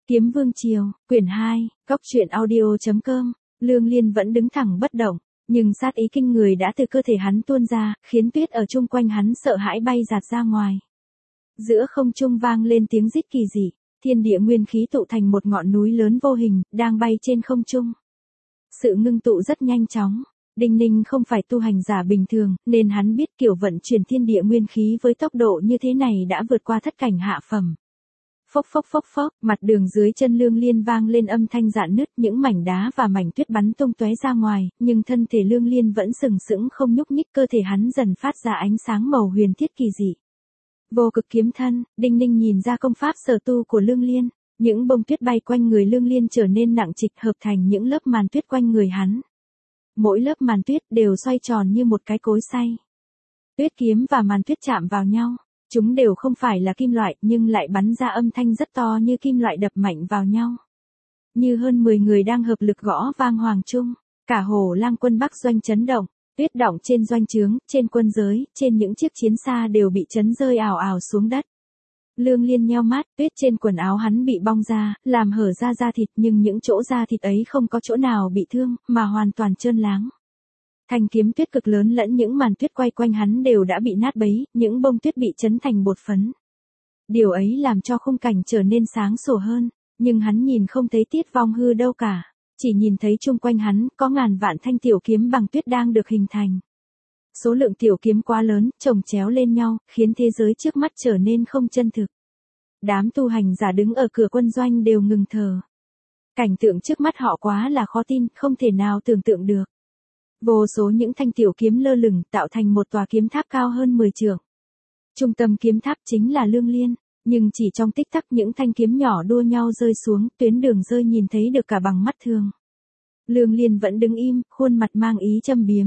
Kiếm Vương Triều, quyển 2, góc truyện audio.com, Lương Liên vẫn đứng thẳng bất động, nhưng sát ý kinh người đã từ cơ thể hắn tuôn ra, khiến tuyết ở chung quanh hắn sợ hãi bay giạt ra ngoài. Giữa không trung vang lên tiếng rít kỳ dị, thiên địa nguyên khí tụ thành một ngọn núi lớn vô hình, đang bay trên không trung. Sự ngưng tụ rất nhanh chóng. Đinh Ninh không phải tu hành giả bình thường, nên hắn biết kiểu vận chuyển thiên địa nguyên khí với tốc độ như thế này đã vượt qua thất cảnh hạ phẩm. Phốc phốc phốc phốc, mặt đường dưới chân Lương Liên vang lên âm thanh rạn nứt, những mảnh đá và mảnh tuyết bắn tung tóe ra ngoài, nhưng thân thể Lương Liên vẫn sừng sững không nhúc nhích, cơ thể hắn dần phát ra ánh sáng màu huyền thiết kỳ dị. Vô cực kiếm thân, Đinh Ninh nhìn ra công pháp sở tu của Lương Liên, những bông tuyết bay quanh người Lương Liên trở nên nặng trịch hợp thành những lớp màn tuyết quanh người hắn. Mỗi lớp màn tuyết đều xoay tròn như một cái cối xay. Tuyết kiếm và màn tuyết chạm vào nhau. Chúng đều không phải là kim loại nhưng lại bắn ra âm thanh rất to như kim loại đập mạnh vào nhau. Như hơn 10 người đang hợp lực gõ vang hoàng trung. Cả Hồ Lang quân Bắc doanh chấn động. Tuyết đọng trên doanh trướng, trên quân giới, trên những chiếc chiến xa đều bị chấn rơi ào ào xuống đất. Lương Liên nheo mắt, tuyết trên quần áo hắn bị bong ra, làm hở ra da thịt, nhưng những chỗ da thịt ấy không có chỗ nào bị thương, mà hoàn toàn trơn láng. Thanh kiếm tuyết cực lớn lẫn những màn tuyết quay quanh hắn đều đã bị nát bấy, những bông tuyết bị chấn thành bột phấn. Điều ấy làm cho khung cảnh trở nên sáng sủa hơn, nhưng hắn nhìn không thấy Tiết Vong Hư đâu cả, chỉ nhìn thấy chung quanh hắn có ngàn vạn thanh tiểu kiếm bằng tuyết đang được hình thành. Số lượng tiểu kiếm quá lớn, chồng chéo lên nhau, khiến thế giới trước mắt trở nên không chân thực. Đám tu hành giả đứng ở cửa quân doanh đều ngừng thở. Cảnh tượng trước mắt họ quá là khó tin, không thể nào tưởng tượng được. Vô số những thanh tiểu kiếm lơ lửng tạo thành một tòa kiếm tháp cao hơn 10 trượng. Trung tâm kiếm tháp chính là Lương Liên, nhưng chỉ trong tích tắc những thanh kiếm nhỏ đua nhau rơi xuống, tuyến đường rơi nhìn thấy được cả bằng mắt thường. Lương Liên vẫn đứng im, khuôn mặt mang ý châm biếm.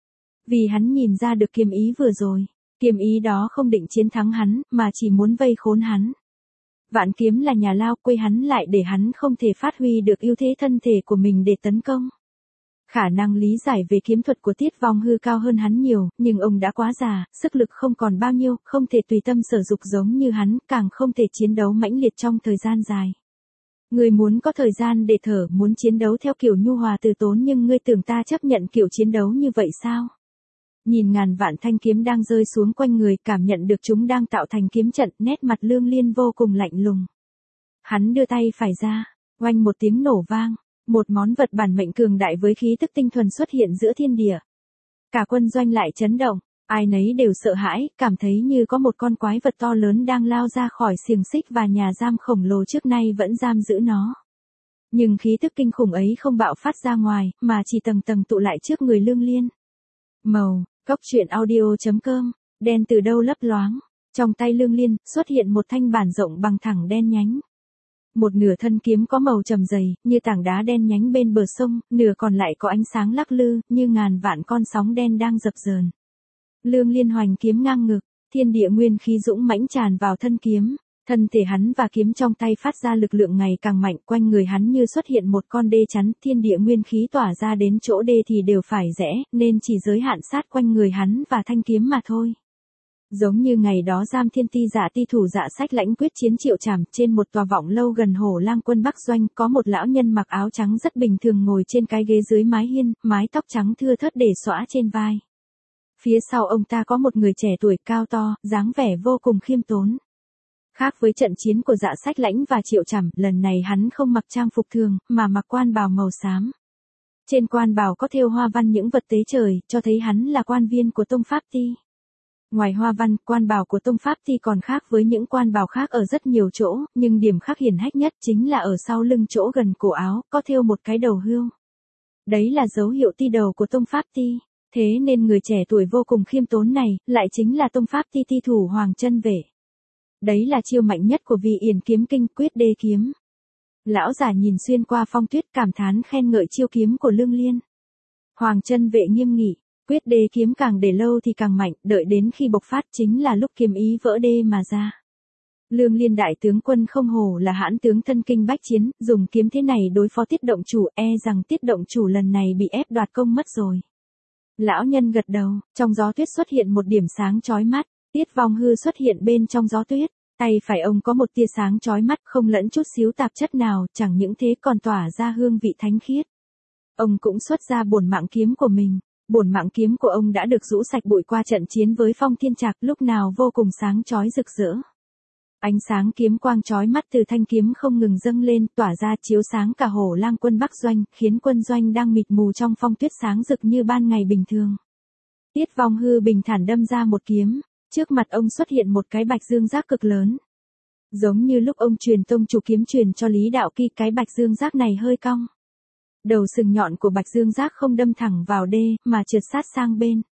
Vì hắn nhìn ra được kiếm ý vừa rồi, kiếm ý đó không định chiến thắng hắn, mà chỉ muốn vây khốn hắn. Vạn kiếm là nhà lao, quây hắn lại để hắn không thể phát huy được ưu thế thân thể của mình để tấn công. Khả năng lý giải về kiếm thuật của Tiết Vong Hư cao hơn hắn nhiều, nhưng ông đã quá già, sức lực không còn bao nhiêu, không thể tùy tâm sở dục giống như hắn, càng không thể chiến đấu mãnh liệt trong thời gian dài. Ngươi muốn có thời gian để thở, muốn chiến đấu theo kiểu nhu hòa từ tốn, nhưng ngươi tưởng ta chấp nhận kiểu chiến đấu như vậy sao? Nhìn ngàn vạn thanh kiếm đang rơi xuống quanh người, cảm nhận được chúng đang tạo thành kiếm trận, nét mặt Lương Liên vô cùng lạnh lùng. Hắn đưa tay phải ra, oanh một tiếng nổ vang. Một món vật bản mệnh cường đại với khí tức tinh thuần xuất hiện giữa thiên địa. Cả quân doanh lại chấn động, ai nấy đều sợ hãi, cảm thấy như có một con quái vật to lớn đang lao ra khỏi xiềng xích và nhà giam khổng lồ trước nay vẫn giam giữ nó. Nhưng khí tức kinh khủng ấy không bạo phát ra ngoài, mà chỉ tầng tầng tụ lại trước người Lương Liên. Màu, góc truyện audio.com, đen từ đâu lấp loáng. Trong tay Lương Liên xuất hiện một thanh bản rộng bằng thẳng đen nhánh. Một nửa thân kiếm có màu trầm dày, như tảng đá đen nhánh bên bờ sông, nửa còn lại có ánh sáng lắc lư, như ngàn vạn con sóng đen đang dập dờn. Lương Liên hoành kiếm ngang ngực, thiên địa nguyên khí dũng mãnh tràn vào thân kiếm, thân thể hắn và kiếm trong tay phát ra lực lượng ngày càng mạnh, quanh người hắn như xuất hiện một con đê chắn, thiên địa nguyên khí tỏa ra đến chỗ đê thì đều phải rẽ, nên chỉ giới hạn sát quanh người hắn và thanh kiếm mà thôi. Giống như ngày đó giam thiên ti giả ti thủ Dạ Sách Lãnh quyết chiến Triệu Trảm, trên một tòa vọng lâu gần Hồ Lang quân Bắc doanh, có một lão nhân mặc áo trắng rất bình thường ngồi trên cái ghế dưới mái hiên, mái tóc trắng thưa thớt để xõa trên vai. Phía sau ông ta có một người trẻ tuổi cao to, dáng vẻ vô cùng khiêm tốn. Khác với trận chiến của Dạ Sách Lãnh và Triệu Trảm, lần này hắn không mặc trang phục thường, mà mặc quan bào màu xám. Trên quan bào có thêu hoa văn những vật tế trời, cho thấy hắn là quan viên của Tông Pháp Ti. Ngoài hoa văn, quan bào của Tông Pháp Ti còn khác với những quan bào khác ở rất nhiều chỗ, nhưng điểm khác hiển hách nhất chính là ở sau lưng chỗ gần cổ áo, có thêu một cái đầu hươu. Đấy là dấu hiệu ti đầu của Tông Pháp Ti, thế nên người trẻ tuổi vô cùng khiêm tốn này, lại chính là Tông Pháp Ti ti thủ Hoàng Chân Vệ. Đấy là chiêu mạnh nhất của Vị Yển kiếm kinh, Quyết Đê kiếm. Lão giả nhìn xuyên qua phong tuyết, cảm thán khen ngợi chiêu kiếm của Lương Liên. Hoàng Chân Vệ nghiêm nghị. Quyết đê kiếm càng để lâu thì càng mạnh, đợi đến khi bộc phát chính là lúc kiếm ý vỡ đê mà ra. Lương Liên đại tướng quân không hổ là hãn tướng thân kinh bách chiến, dùng kiếm thế này đối phó Tiết động chủ, e rằng Tiết động chủ lần này bị ép đoạt công mất rồi. Lão nhân gật đầu, trong gió tuyết xuất hiện một điểm sáng chói mắt, Tiết Vong Hư xuất hiện bên trong gió tuyết, Tay phải ông có một tia sáng chói mắt không lẫn chút xíu tạp chất nào, chẳng những thế còn tỏa ra hương vị thánh khiết. Ông cũng xuất ra bổn mạng kiếm của mình. Bổn mạng kiếm của ông đã được rũ sạch bụi qua trận chiến với Phong Thiên Trạc, lúc nào vô cùng sáng chói rực rỡ. Ánh sáng kiếm quang chói mắt từ thanh kiếm không ngừng dâng lên, tỏa ra chiếu sáng cả Hổ Lang quân Bắc doanh, khiến quân doanh đang mịt mù trong phong tuyết sáng rực như ban ngày bình thường. Tiết Vong Hư bình thản đâm ra một kiếm, trước mặt ông xuất hiện một cái bạch dương giác cực lớn. Giống như lúc ông truyền tông chủ kiếm truyền cho Lý Đạo Kỳ, cái bạch dương giác này hơi cong. Đầu sừng nhọn của bạch dương giác không đâm thẳng vào đê, mà trượt sát sang bên.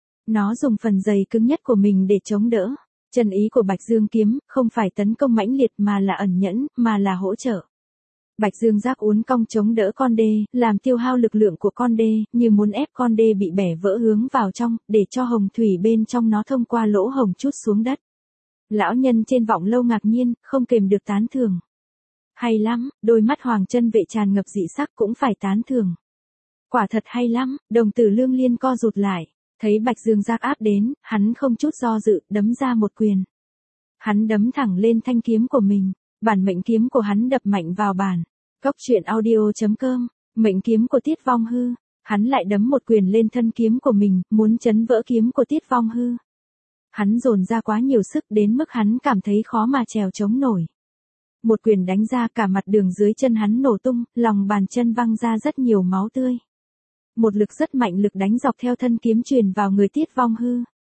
Nó dùng phần dày cứng nhất của mình để chống đỡ. Chân ý của bạch dương kiếm, không phải tấn công mãnh liệt mà là ẩn nhẫn, mà là hỗ trợ. Bạch dương giác uốn cong chống đỡ con đê, làm tiêu hao lực lượng của con đê, như muốn ép con đê bị bẻ vỡ hướng vào trong, để cho hồng thủy bên trong nó thông qua lỗ hồng chút xuống đất. Lão nhân trên vọng lâu ngạc nhiên, không kềm được tán thưởng. Hay lắm, đôi mắt Hoàng Chân Vệ tràn ngập dị sắc cũng phải tán thưởng. Quả thật hay lắm, đồng tử Lương Liên co rụt lại, thấy Bạch Dương Giác áp đến, hắn không chút do dự, đấm ra một quyền. Hắn đấm thẳng lên thanh kiếm của mình, bản mệnh kiếm của hắn đập mạnh vào bàn. Cốc truyện audio.com, mệnh kiếm của Tiết Vong Hư, hắn lại đấm một quyền lên thân kiếm của mình, muốn chấn vỡ kiếm của Tiết Vong Hư. Hắn dồn ra quá nhiều sức đến mức hắn cảm thấy khó mà trèo chống nổi. Một quyền đánh ra cả mặt đường dưới chân hắn nổ tung, lòng bàn chân văng ra rất nhiều máu tươi. Một lực rất mạnh lực đánh dọc theo thân kiếm truyền vào người Tiết Vong Hư.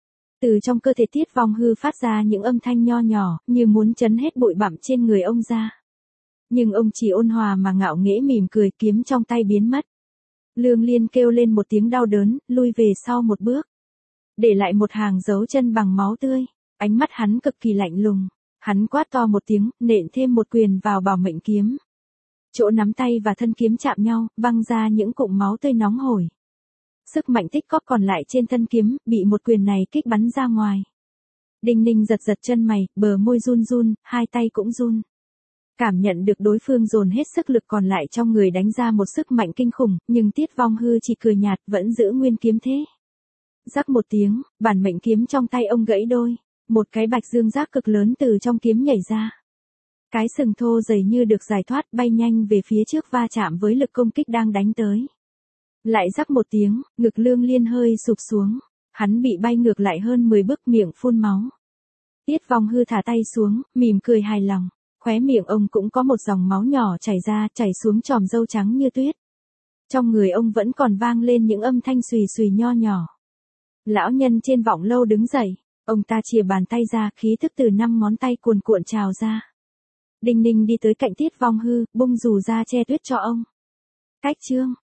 Từ trong cơ thể Tiết Vong Hư phát ra những âm thanh nho nhỏ, như muốn chấn hết bụi bặm trên người ông ra. Nhưng ông chỉ ôn hòa mà ngạo nghễ mỉm cười, kiếm trong tay biến mất. Lương Liên kêu lên một tiếng đau đớn, lui về sau một bước. Để lại một hàng dấu chân bằng máu tươi, ánh mắt hắn cực kỳ lạnh lùng. Hắn quát to một tiếng, nện thêm một quyền vào bảo mệnh kiếm. Chỗ nắm tay và thân kiếm chạm nhau, văng ra những cụm máu tươi nóng hổi. Sức mạnh tích cóp còn lại trên thân kiếm, bị một quyền này kích bắn ra ngoài. Đinh Ninh giật giật chân mày, bờ môi run run, hai tay cũng run. Cảm nhận được đối phương dồn hết sức lực còn lại trong người đánh ra một sức mạnh kinh khủng, nhưng Tiết Vong Hư chỉ cười nhạt, vẫn giữ nguyên kiếm thế. Rắc một tiếng, bản mệnh kiếm trong tay ông gãy đôi. Một cái bạch dương giác cực lớn từ trong kiếm nhảy ra. Cái sừng thô dày như được giải thoát, bay nhanh về phía trước va chạm với lực công kích đang đánh tới. Lại rắc một tiếng, ngực Lương Liên hơi sụp xuống. Hắn bị bay ngược lại hơn 10 bước, miệng phun máu. Tiết Vong Hư thả tay xuống, mỉm cười hài lòng. Khóe miệng ông cũng có một dòng máu nhỏ chảy ra, chảy xuống chòm râu trắng như tuyết. Trong người ông vẫn còn vang lên những âm thanh xùy xùy nho nhỏ. Lão nhân trên vọng lâu đứng dậy. Ông ta chìa bàn tay ra, khí thức từ 5 ngón tay cuồn cuộn trào ra. Đinh Ninh đi tới cạnh Tiết Vong Hư, bung dù ra che tuyết cho ông. Cách chương.